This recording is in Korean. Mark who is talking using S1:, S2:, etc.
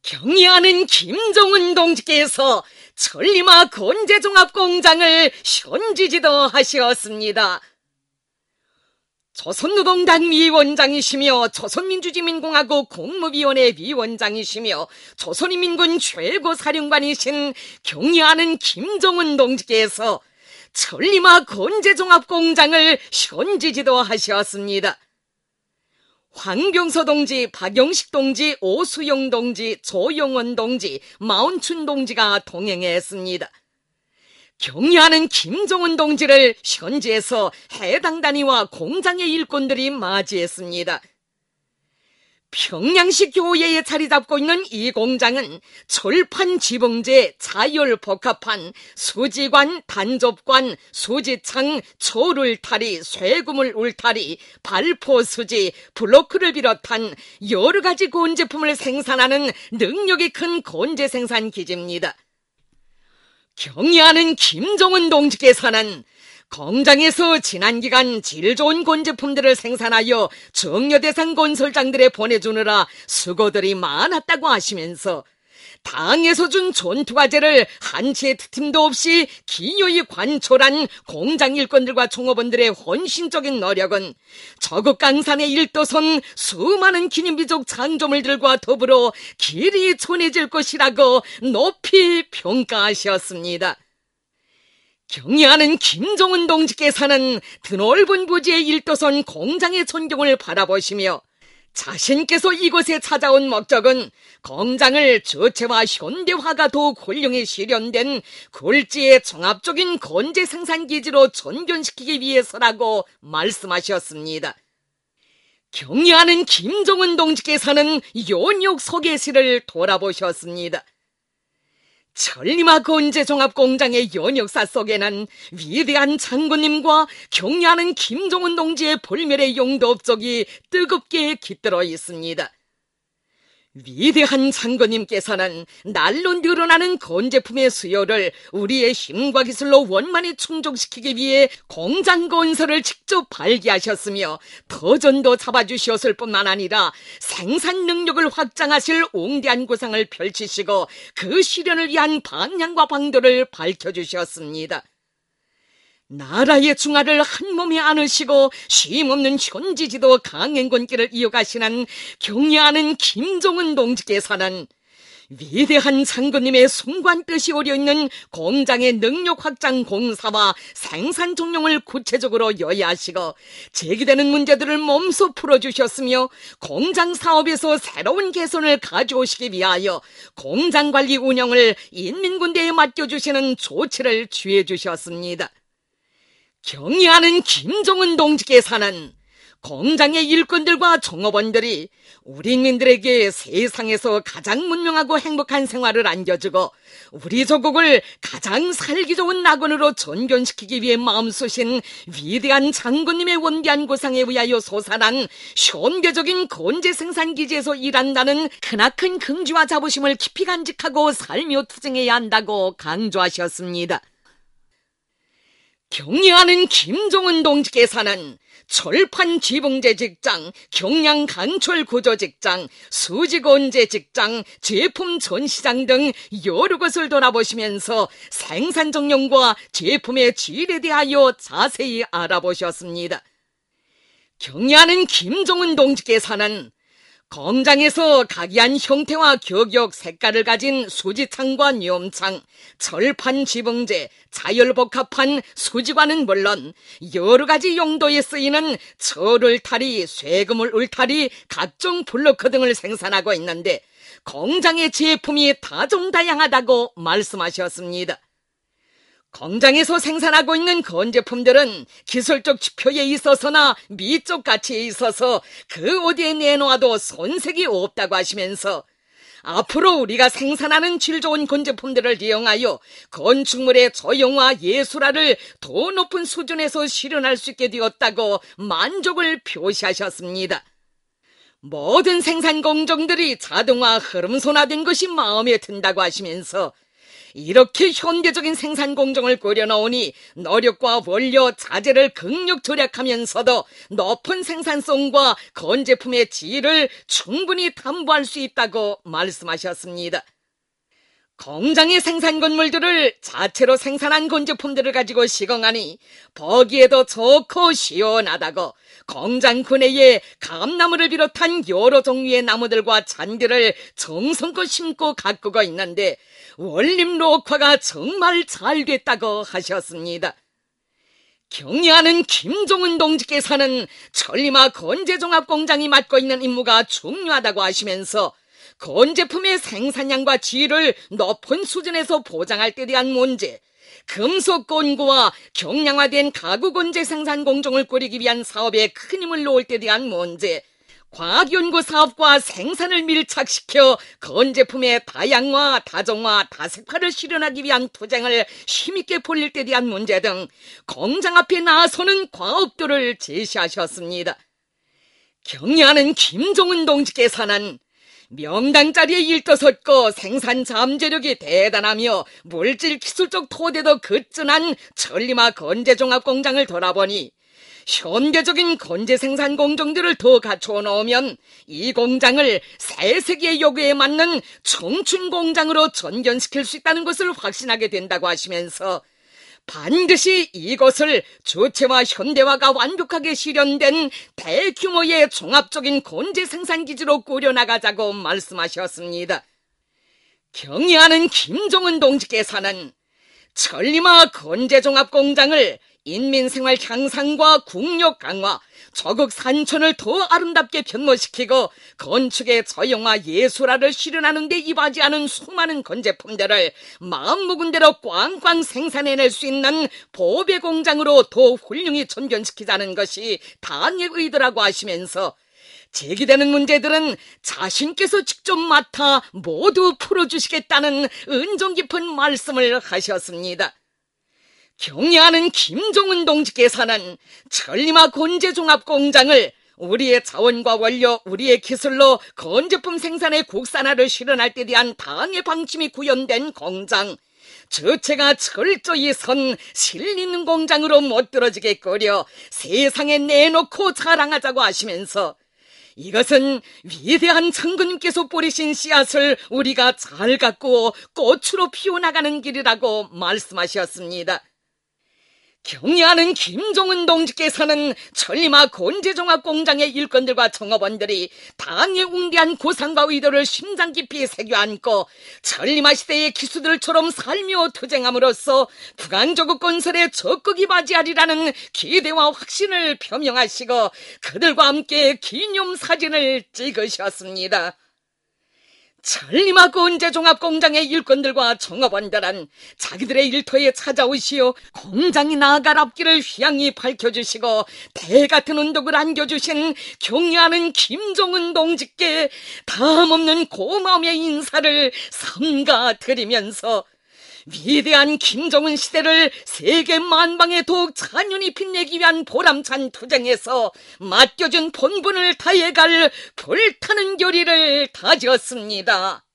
S1: 경의하는 김정은 동지께서 천리마 건재종합공장을 현지지도 하시었습니다. 조선노동당 위원장이시며 조선민주주의민공화국 국무위원회 위원장이시며 조선인민군 최고사령관이신 경의하는 김정은 동지께서 천리마 건재종합공장을 현지지도 하셨습니다. 황병서 동지, 박영식 동지, 오수영 동지, 조영원 동지, 마운춘 동지가 동행했습니다. 경의하는 김정은 동지를 현지에서 해당 단위와 공장의 일꾼들이 맞이했습니다. 평양시 교외에 자리 잡고 있는 이 공장은 철판 지붕재, 자열 복합판, 수지관, 단접관, 수지창, 철 울타리, 쇠구물 울타리, 발포 수지, 블로크를 비롯한 여러 가지 건제품을 생산하는 능력이 큰 건제 생산 기지입니다. 경의하는 김정은 동지께서는 공장에서 지난 기간 질 좋은 건제품들을 생산하여 정여대상 건설장들에 보내주느라 수고들이 많았다고 하시면서 당에서 준 전투과제를 한치의 특팀도 없이 기요히 관철한 공장 일꾼들과 종업원들의 헌신적인 노력은 저국 강산의 일도선 수많은 기념비적 장조물들과 더불어 길이 전해질 것이라고 높이 평가하셨습니다. 경의하는 김정은 동지께서는 드넓은 부지의 일도선 공장의 전경을 바라보시며 자신께서 이곳에 찾아온 목적은 공장을 저체와 현대화가 더욱 훌륭히 실현된 굴지의 종합적인 건재 생산기지로 전변시키기 위해서라고 말씀하셨습니다. 경의하는 김정은 동지께서는 연역 소개시를 돌아보셨습니다. 천리마 건재종합공장의 연역사 속에는 위대한 장군님과 경의하는 김정은 동지의 불멸의 용도 업적이 뜨겁게 깃들어 있습니다. 위대한 장군님께서는 날로 늘어나는 건제품의 수요를 우리의 힘과 기술로 원만히 충족시키기 위해 공장 건설을 직접 발기하셨으며 터전도 잡아주셨을 뿐만 아니라 생산 능력을 확장하실 옹대한 구상을 펼치시고 그 실현을 위한 방향과 방도를 밝혀주셨습니다. 나라의 중화를 한 몸에 안으시고 쉼없는 현지지도 강행군길을 이어가시는 경의하는 김정은 동지께서는 위대한 장군님의 숭고한 뜻이 오려있는 공장의 능력 확장 공사와 생산 종용을 구체적으로 요약하시고 제기되는 문제들을 몸소 풀어주셨으며 공장 사업에서 새로운 개선을 가져오시기 위하여 공장 관리 운영을 인민군대에 맡겨주시는 조치를 취해주셨습니다. 경의하는 김정은 동지께서는 공장의 일꾼들과 종업원들이 우리민들에게 세상에서 가장 문명하고 행복한 생활을 안겨주고 우리 조국을 가장 살기 좋은 낙원으로 전변시키기 위해 마음쓰신 위대한 장군님의 원대한 구상에 의하여 솟아난 현대적인 건재 생산기지에서 일한다는 크나큰 긍지와 자부심을 깊이 간직하고 살며 투쟁해야 한다고 강조하셨습니다. 경의하는 김정은 동지께서는 철판 지붕재 직장, 경량 강철 구조 직장, 수지건재 직장, 제품 전시장 등 여러 것을 돌아보시면서 생산 정령과 제품의 질에 대하여 자세히 알아보셨습니다. 경의하는 김정은 동지께서는 공장에서 각이한 형태와 격역, 색깔을 가진 수지창과 뇽창, 철판 지붕재, 자열복합판, 수지관은 물론 여러 가지 용도에 쓰이는 철 울타리, 쇠그물 울타리, 각종 블로크 등을 생산하고 있는데 공장의 제품이 다종다양하다고 말씀하셨습니다. 공장에서 생산하고 있는 건제품들은 기술적 지표에 있어서나 미적 가치에 있어서 그 어디에 내놓아도 손색이 없다고 하시면서 앞으로 우리가 생산하는 질 좋은 건제품들을 이용하여 건축물의 조형화 예술화를 더 높은 수준에서 실현할 수 있게 되었다고 만족을 표시하셨습니다. 모든 생산 공정들이 자동화 흐름선화된 것이 마음에 든다고 하시면서 이렇게 현대적인 생산 공정을 꾸려놓으니 노력과 원료, 자재를 극력 절약하면서도 높은 생산성과 건제품의 질을 충분히 담보할 수 있다고 말씀하셨습니다. 공장의 생산 건물들을 자체로 생산한 건제품들을 가지고 시공하니 보기에도 좋고 시원하다고 공장 근해에 감나무를 비롯한 여러 종류의 나무들과 잔디를 정성껏 심고 가꾸고 있는데 원림 녹화가 정말 잘 됐다고 하셨습니다. 경리하는 김종은 동지께서는 천리마 건제종합공장이 맡고 있는 임무가 중요하다고 하시면서 건제품의 생산량과 질을 높은 수준에서 보장할 때 대한 문제, 금속 건구와 경량화된 가구 건제 생산 공정을 꾸리기 위한 사업에 큰 힘을 놓을 때 대한 문제, 과학연구 사업과 생산을 밀착시켜 건제품의 다양화, 다종화, 다색화를 실현하기 위한 투쟁을 힘있게 벌릴 때 대한 문제 등 공장 앞에 나서는 과업들을 제시하셨습니다. 경리하는 김종은 동지께서는 명당자리에 일떠섰고 생산 잠재력이 대단하며 물질 기술적 토대도 거뜬한 천리마 건제종합공장을 돌아보니 현대적인 건제 생산 공정들을 더 갖추어 놓으면 이 공장을 새 세계의 요구에 맞는 청춘 공장으로 전견시킬 수 있다는 것을 확신하게 된다고 하시면서 반드시 이것을 주체와 현대화가 완벽하게 실현된 대규모의 종합적인 건제 생산 기지로 꾸려나가자고 말씀하셨습니다. 경의하는 김종은 동지께서는 천리마 건제종합공장을 인민생활 향상과 국력 강화, 저국 산천을 더 아름답게 변모시키고 건축의 저용화 예술화를 실현하는 데 이바지하는 수많은 건제품들을 마음먹은 대로 꽝꽝 생산해낼 수 있는 보배 공장으로 더 훌륭히 전견시키자는 것이 당의 의도라고 하시면서 제기되는 문제들은 자신께서 직접 맡아 모두 풀어주시겠다는 은정 깊은 말씀을 하셨습니다. 경의하는 김종은 동지께서는 천리마 건제종합공장을 우리의 자원과 원료, 우리의 기술로 건제품 생산의 국산화를 실현할 때 대한 당의 방침이 구현된 공장, 주체가 철저히 선 실리는 공장으로 못들어지게 끓여 세상에 내놓고 자랑하자고 하시면서 이것은 위대한 장군님께서 뿌리신 씨앗을 우리가 잘 가꾸어 꽃으로 피워나가는 길이라고 말씀하셨습니다. 경의하는 김종은 동지께서는 천리마 건제종합공장의 일꾼들과 종업원들이 당의 웅대한 고상과 의도를 심장 깊이 새겨안고 천리마 시대의 기수들처럼 살며 투쟁함으로써 북한조국 건설에 적극이 맞이하리라는 기대와 확신을 표명하시고 그들과 함께 기념사진을 찍으셨습니다. 천리마 건제종합공장의 일꾼들과 종업원들은 자기들의 일터에 찾아오시어 공장이 나아갈 앞길을 휘양히 밝혀주시고 대같은 운동을 안겨주신 경의하는 김종은 동지께 다함없는 고마움의 인사를 삼가드리면서 위대한 김종은 시대를 세계 만방에 더욱 찬연히 빛내기 위한 보람찬 투쟁에서 맡겨준 본분을 다해갈 불타는 결의를 다졌습니다.